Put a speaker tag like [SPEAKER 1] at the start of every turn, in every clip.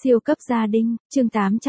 [SPEAKER 1] Siêu cấp gia đình, chương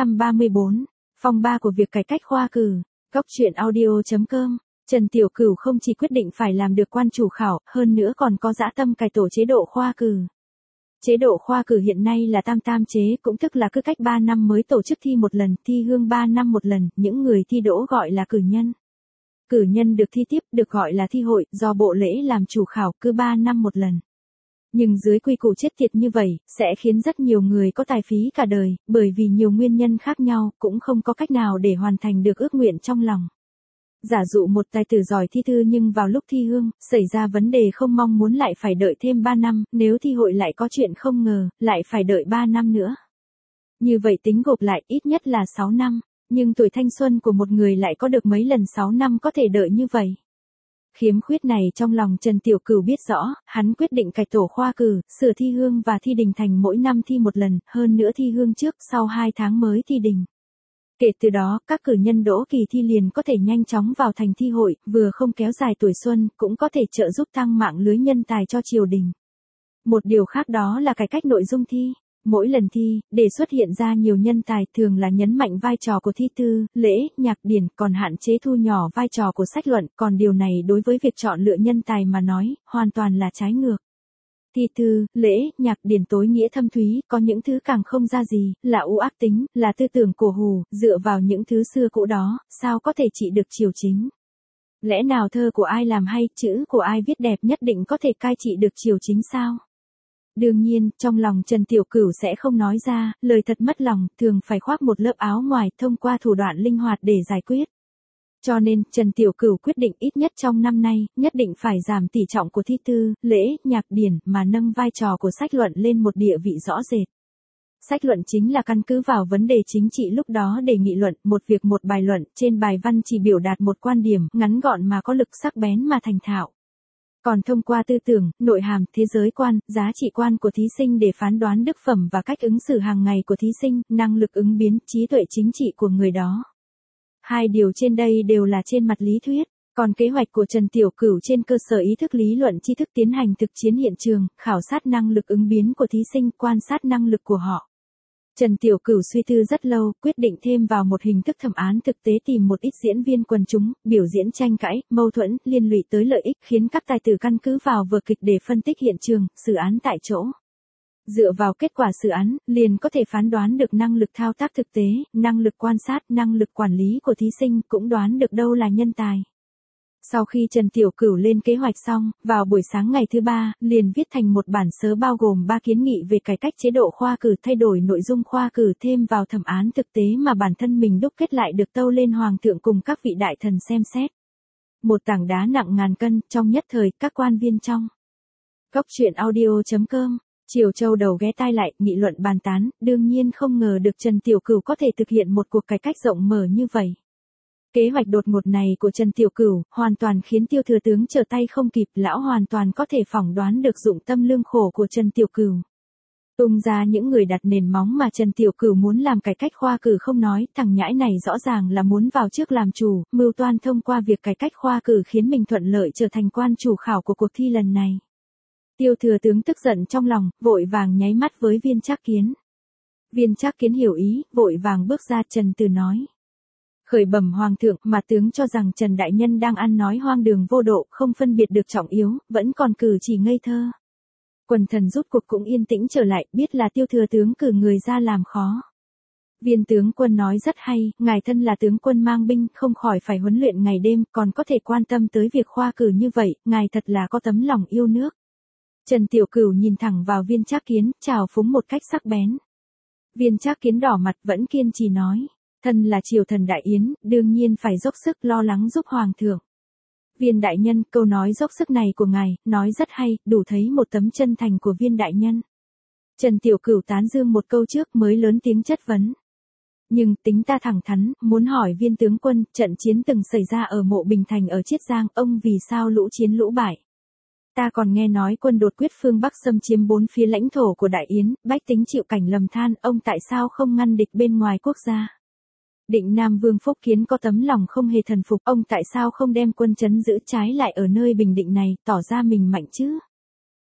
[SPEAKER 1] 834, phong ba của việc cải cách khoa cử, góc truyện audio.com. Trần Tiểu Cửu không chỉ quyết định phải làm được quan chủ khảo, hơn nữa còn có dã tâm cải tổ chế độ khoa cử. Chế độ khoa cử hiện nay là tam tam chế, cũng tức là cứ cách 3 năm mới tổ chức thi một lần, thi hương 3 năm một lần, những người thi đỗ gọi là cử nhân. Cử nhân được thi tiếp, được gọi là thi hội, do bộ lễ làm chủ khảo, cứ 3 năm một lần. Nhưng dưới quy củ chết tiệt như vậy, sẽ khiến rất nhiều người có tài phí cả đời, bởi vì nhiều nguyên nhân khác nhau, cũng không có cách nào để hoàn thành được ước nguyện trong lòng. Giả dụ một tài tử giỏi thi thư nhưng vào lúc thi hương, xảy ra vấn đề không mong muốn lại phải đợi thêm 3 năm, nếu thi hội lại có chuyện không ngờ, lại phải đợi 3 năm nữa. Như vậy tính gộp lại ít nhất là 6 năm, nhưng tuổi thanh xuân của một người lại có được mấy lần 6 năm có thể đợi như vậy. Khiếm khuyết này trong lòng Trần Tiểu Cửu biết rõ, hắn quyết định cải tổ khoa cử, sửa thi hương và thi đình thành mỗi năm thi một lần, hơn nữa thi hương trước, sau 2 tháng mới thi đình. Kể từ đó, các cử nhân đỗ kỳ thi liền có thể nhanh chóng vào thành thi hội, vừa không kéo dài tuổi xuân, cũng có thể trợ giúp tăng mạng lưới nhân tài cho triều đình. Một điều khác đó là cải cách nội dung thi. Mỗi lần thi, để xuất hiện ra nhiều nhân tài thường là nhấn mạnh vai trò của thi thư, lễ, nhạc điển, còn hạn chế thu nhỏ vai trò của sách luận, còn điều này đối với việc chọn lựa nhân tài mà nói, hoàn toàn là trái ngược. Thi thư, lễ, nhạc điển tối nghĩa thâm thúy, có những thứ càng không ra gì, là u ác tính, là tư tưởng cổ hủ, dựa vào những thứ xưa cũ đó, sao có thể trị được triều chính. Lẽ nào thơ của ai làm hay, chữ của ai viết đẹp nhất định có thể cai trị được triều chính sao? Đương nhiên, trong lòng Trần Tiểu Cửu sẽ không nói ra, lời thật mất lòng, thường phải khoác một lớp áo ngoài, thông qua thủ đoạn linh hoạt để giải quyết. Cho nên, Trần Tiểu Cửu quyết định ít nhất trong năm nay, nhất định phải giảm tỷ trọng của thi thư, lễ, nhạc điển, mà nâng vai trò của sách luận lên một địa vị rõ rệt. Sách luận chính là căn cứ vào vấn đề chính trị lúc đó để nghị luận, một việc một bài luận, trên bài văn chỉ biểu đạt một quan điểm, ngắn gọn mà có lực sắc bén mà thành thạo. Còn thông qua tư tưởng, nội hàm, thế giới quan, giá trị quan của thí sinh để phán đoán đức phẩm và cách ứng xử hàng ngày của thí sinh, năng lực ứng biến, trí tuệ chính trị của người đó. Hai điều trên đây đều là trên mặt lý thuyết, còn kế hoạch của Trần Tiểu Cửu trên cơ sở ý thức lý luận tri thức tiến hành thực chiến hiện trường, khảo sát năng lực ứng biến của thí sinh, quan sát năng lực của họ. Trần Tiểu Cửu suy tư rất lâu, quyết định thêm vào một hình thức thẩm án thực tế, tìm một ít diễn viên quần chúng, biểu diễn tranh cãi, mâu thuẫn, liên lụy tới lợi ích, khiến các tài tử căn cứ vào vở kịch để phân tích hiện trường, xử án tại chỗ. Dựa vào kết quả xử án, liền có thể phán đoán được năng lực thao tác thực tế, năng lực quan sát, năng lực quản lý của thí sinh, cũng đoán được đâu là nhân tài. Sau khi Trần Tiểu Cửu lên kế hoạch xong, vào buổi sáng ngày thứ 3, liền viết thành một bản sớ bao gồm 3 kiến nghị về cải cách chế độ khoa cử, thay đổi nội dung khoa cử, thêm vào thẩm án thực tế mà bản thân mình đúc kết lại, được tâu lên hoàng thượng cùng các vị đại thần xem xét. Một tảng đá nặng ngàn cân, trong nhất thời, các quan viên trong góc truyện audio.com, Triều Châu đầu ghé tai lại, nghị luận bàn tán, đương nhiên không ngờ được Trần Tiểu Cửu có thể thực hiện một cuộc cải cách rộng mở như vậy. Kế hoạch đột ngột này của Trần Tiểu Cửu, hoàn toàn khiến Tiêu thừa tướng trở tay không kịp, lão hoàn toàn có thể phỏng đoán được dụng tâm lương khổ của Trần Tiểu Cửu. Tung ra những người đặt nền móng mà Trần Tiểu Cửu muốn làm cải cách khoa cử không nói, thằng nhãi này rõ ràng là muốn vào trước làm chủ, mưu toan thông qua việc cải cách khoa cử khiến mình thuận lợi trở thành quan chủ khảo của cuộc thi lần này. Tiêu thừa tướng tức giận trong lòng, vội vàng nháy mắt với Viên Trác Kiến. Viên Trác Kiến hiểu ý, vội vàng bước ra. Trần Từ nói: khởi bẩm hoàng thượng, mà tướng cho rằng Trần đại nhân đang ăn nói hoang đường vô độ, không phân biệt được trọng yếu, vẫn còn cử chỉ ngây thơ. Quần thần rút cuộc cũng yên tĩnh trở lại, biết là Tiêu thừa tướng cử người ra làm khó. Viên tướng quân nói rất hay, ngài thân là tướng quân mang binh, không khỏi phải huấn luyện ngày đêm, còn có thể quan tâm tới việc khoa cử như vậy, ngài thật là có tấm lòng yêu nước. Trần Tiểu Cửu nhìn thẳng vào Viên Trác Kiến, chào phúng một cách sắc bén. Viên Trác Kiến đỏ mặt vẫn kiên trì nói: thân là triều thần đại yến, đương nhiên phải dốc sức lo lắng giúp hoàng thượng. Viên đại nhân, câu nói dốc sức này của ngài, nói rất hay, đủ thấy một tấm chân thành của Viên đại nhân. Trần Tiểu Cửu tán dương một câu trước mới lớn tiếng chất vấn. Nhưng tính ta thẳng thắn, muốn hỏi Viên tướng quân, trận chiến từng xảy ra ở Mộ Bình Thành ở Chiết Giang, ông vì sao lũ chiến lũ bại? Ta còn nghe nói quân đột quyết phương Bắc xâm chiếm 4 phía lãnh thổ của Đại Yến, bách tính chịu cảnh lầm than, ông tại sao không ngăn địch bên ngoài quốc gia? Định Nam Vương Phúc Kiến có tấm lòng không hề thần phục, ông tại sao không đem quân trấn giữ, trái lại ở nơi bình định này, tỏ ra mình mạnh chứ?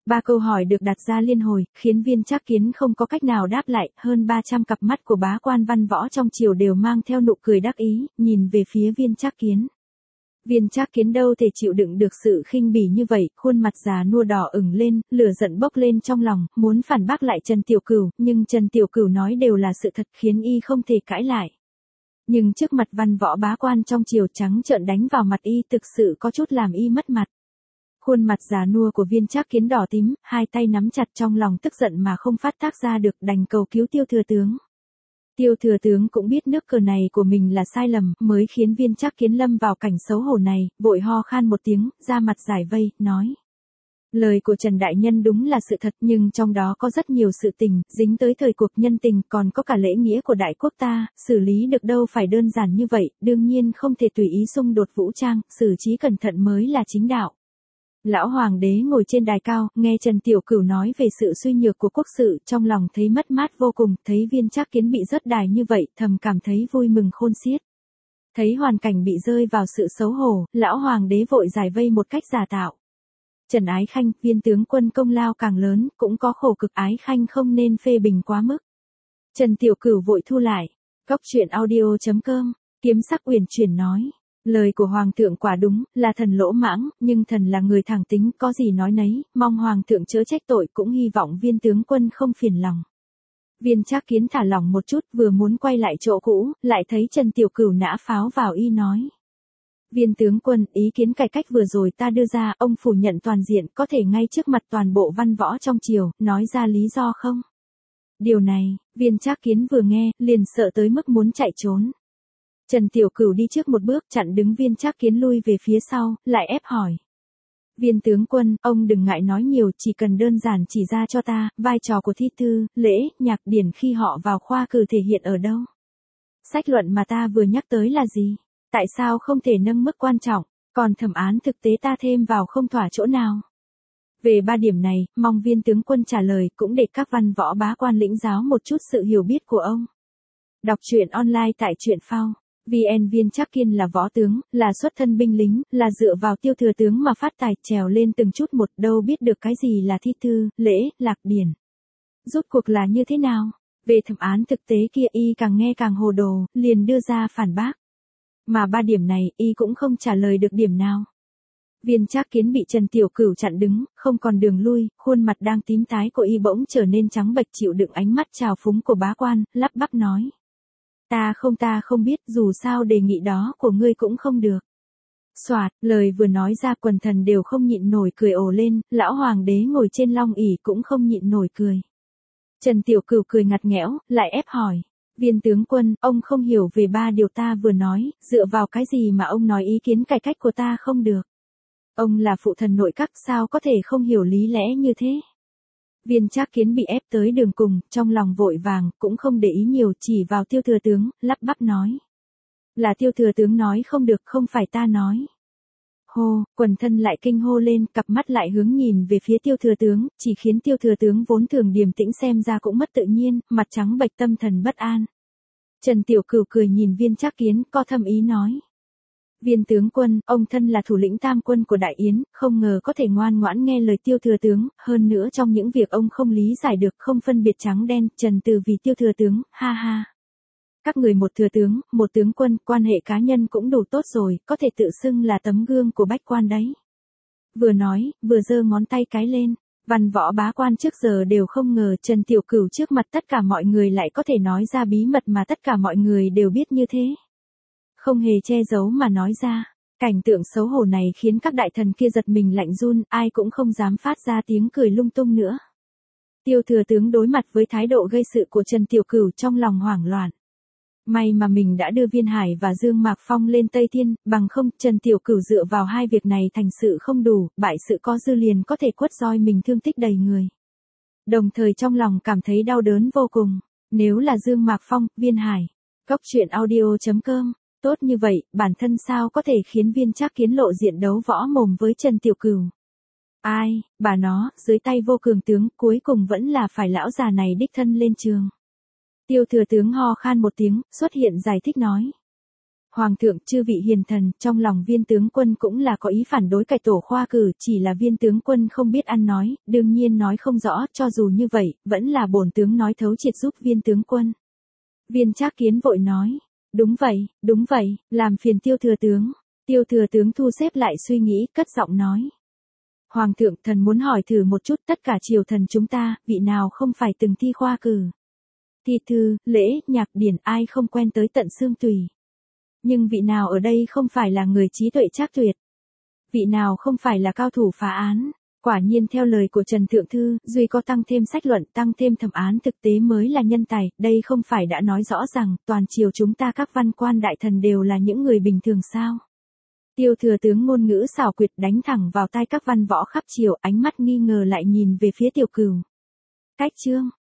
[SPEAKER 1] Ba câu hỏi được đặt ra liên hồi, khiến Viên Trác Kiến không có cách nào đáp lại, hơn 300 cặp mắt của bá quan văn võ trong triều đều mang theo nụ cười đắc ý, nhìn về phía Viên Trác Kiến. Viên Trác Kiến đâu thể chịu đựng được sự khinh bỉ như vậy, khuôn mặt già nua đỏ ửng lên, lửa giận bốc lên trong lòng, muốn phản bác lại Trần Tiểu Cửu, nhưng Trần Tiểu Cửu nói đều là sự thật khiến y không thể cãi lại. Nhưng trước mặt văn võ bá quan trong triều trắng trợn đánh vào mặt y thực sự có chút làm y mất mặt. Khuôn mặt già nua của Viên Trác Kiến đỏ tím, hai tay nắm chặt trong lòng tức giận mà không phát tác ra được, đành cầu cứu Tiêu thừa tướng. Tiêu thừa tướng cũng biết nước cờ này của mình là sai lầm, mới khiến Viên Trác Kiến lâm vào cảnh xấu hổ này, vội ho khan một tiếng, ra mặt giải vây, nói. Lời của Trần Đại Nhân đúng là sự thật, nhưng trong đó có rất nhiều sự tình, dính tới thời cuộc nhân tình, còn có cả lễ nghĩa của đại quốc ta, xử lý được đâu phải đơn giản như vậy, đương nhiên không thể tùy ý xung đột vũ trang, xử trí cẩn thận mới là chính đạo. Lão hoàng đế ngồi trên đài cao, nghe Trần Tiểu Cửu nói về sự suy nhược của quốc sự, trong lòng thấy mất mát vô cùng, thấy Viên Trác Kiến bị rớt đài như vậy, thầm cảm thấy vui mừng khôn xiết. Thấy hoàn cảnh bị rơi vào sự xấu hổ, lão hoàng đế vội giải vây một cách giả tạo. Trần Ái Khanh, Viên tướng quân công lao càng lớn, cũng có khổ cực, Ái Khanh không nên phê bình quá mức. Trần Tiểu Cửu vội thu lại. Góc truyện audio.com, Kiếm Sắc Uyển chuyển nói. Lời của Hoàng thượng quả đúng, là thần lỗ mãng, nhưng thần là người thẳng tính, có gì nói nấy, mong Hoàng thượng chớ trách tội, cũng hy vọng Viên tướng quân không phiền lòng. Viên Trác Kiến thả lỏng một chút, vừa muốn quay lại chỗ cũ, lại thấy Trần Tiểu Cửu nã pháo vào y nói. Viên tướng quân, ý kiến cải cách vừa rồi ta đưa ra, ông phủ nhận toàn diện, có thể ngay trước mặt toàn bộ văn võ trong triều, nói ra lý do không? Điều này, Viên Trác Kiến vừa nghe, liền sợ tới mức muốn chạy trốn. Trần Tiểu Cửu đi trước một bước, chặn đứng Viên Trác Kiến lui về phía sau, lại ép hỏi. Viên tướng quân, ông đừng ngại nói nhiều, chỉ cần đơn giản chỉ ra cho ta, vai trò của thi thư, lễ, nhạc điển khi họ vào khoa cử thể hiện ở đâu? Sách luận mà ta vừa nhắc tới là gì? Tại sao không thể nâng mức quan trọng, còn thẩm án thực tế ta thêm vào không thỏa chỗ nào? Về ba điểm này, mong Viên tướng quân trả lời, cũng để các văn võ bá quan lĩnh giáo một chút sự hiểu biết của ông. Đọc truyện online tại truyện phao. VN. Viên Trác Kiến là võ tướng, là xuất thân binh lính, là dựa vào Tiêu thừa tướng mà phát tài, trèo lên từng chút một, đâu biết được cái gì là thi thư, lễ, lạc điển. Rốt cuộc là như thế nào? Về thẩm án thực tế kia y càng nghe càng hồ đồ, liền đưa ra phản bác. Mà ba điểm này, y cũng không trả lời được điểm nào. Viên Trác Kiến bị Trần Tiểu Cửu chặn đứng, không còn đường lui, khuôn mặt đang tím tái của y bỗng trở nên trắng bệch, chịu đựng ánh mắt trào phúng của bá quan, lắp bắp nói. Ta không biết, dù sao đề nghị đó của ngươi cũng không được. Soạt, lời vừa nói ra quần thần đều không nhịn nổi cười ồ lên, lão hoàng đế ngồi trên long ỷ cũng không nhịn nổi cười. Trần Tiểu Cửu cười ngặt nghẽo, lại ép hỏi. Viên tướng quân, ông không hiểu về ba điều ta vừa nói, dựa vào cái gì mà ông nói ý kiến cải cách của ta không được? Ông là phụ thần nội các, sao có thể không hiểu lý lẽ như thế? Viên Trác Kiến bị ép tới đường cùng, trong lòng vội vàng, cũng không để ý nhiều, chỉ vào Tiêu thừa tướng, lắp bắp nói. Là Tiêu thừa tướng nói không được, không phải ta nói. Hô, quần thân lại kinh hô lên, cặp mắt lại hướng nhìn về phía Tiêu thừa tướng, chỉ khiến Tiêu thừa tướng vốn thường điềm tĩnh xem ra cũng mất tự nhiên, mặt trắng bệch, tâm thần bất an. Trần Tiểu Cửu cười nhìn Viên Trác Kiến, có thâm ý nói. Viên tướng quân, ông thân là thủ lĩnh tam quân của Đại Yến, không ngờ có thể ngoan ngoãn nghe lời Tiêu thừa tướng, hơn nữa trong những việc ông không lý giải được, không phân biệt trắng đen, trần từ vì Tiêu thừa tướng, ha ha. Các người một thừa tướng, một tướng quân, quan hệ cá nhân cũng đủ tốt rồi, có thể tự xưng là tấm gương của bách quan đấy. Vừa nói, vừa giơ ngón tay cái lên. Văn võ bá quan trước giờ đều không ngờ Trần Tiểu Cửu trước mặt tất cả mọi người lại có thể nói ra bí mật mà tất cả mọi người đều biết như thế. Không hề che giấu mà nói ra. Cảnh tượng xấu hổ này khiến các đại thần kia giật mình lạnh run, ai cũng không dám phát ra tiếng cười lung tung nữa. Tiêu thừa tướng đối mặt với thái độ gây sự của Trần Tiểu Cửu trong lòng hoảng loạn. May mà mình đã đưa Viên Hải và Dương Mạc Phong lên Tây Thiên, bằng không Trần Tiểu Cửu dựa vào hai việc này thành sự không đủ, bại sự có dư liền có thể quất roi mình thương tích đầy người. Đồng thời trong lòng cảm thấy đau đớn vô cùng, nếu là Dương Mạc Phong, Viên Hải. Góc truyện audio.com, tốt như vậy, bản thân sao có thể khiến Viên Trác Kiến lộ diện đấu võ mồm với Trần Tiểu Cửu. Ai, bà nó, dưới tay vô cường tướng, cuối cùng vẫn là phải lão già này đích thân lên trường. Tiêu thừa tướng ho khan một tiếng, xuất hiện giải thích nói. Hoàng thượng, chư vị hiền thần, trong lòng viên tướng quân cũng là có ý phản đối cải tổ khoa cử, chỉ là viên tướng quân không biết ăn nói, đương nhiên nói không rõ, cho dù như vậy, vẫn là bổn tướng nói thấu triệt giúp viên tướng quân. Viên Trác Kiến vội nói, đúng vậy, làm phiền Tiêu thừa tướng. Tiêu thừa tướng thu xếp lại suy nghĩ, cất giọng nói. Hoàng thượng, thần muốn hỏi thử một chút, tất cả triều thần chúng ta, vị nào không phải từng thi khoa cử. Thi thư, lễ, nhạc điển ai không quen tới tận xương tùy. Nhưng vị nào ở đây không phải là người trí tuệ trác tuyệt. Vị nào không phải là cao thủ phá án. Quả nhiên theo lời của Trần Thượng Thư, duy có tăng thêm sách luận, tăng thêm thẩm án thực tế mới là nhân tài, đây không phải đã nói rõ rằng, toàn triều chúng ta các văn quan đại thần đều là những người bình thường sao. Tiêu thừa tướng ngôn ngữ xảo quyệt đánh thẳng vào tai các văn võ khắp triều, ánh mắt nghi ngờ lại nhìn về phía Tiểu Cửu. Cách chương,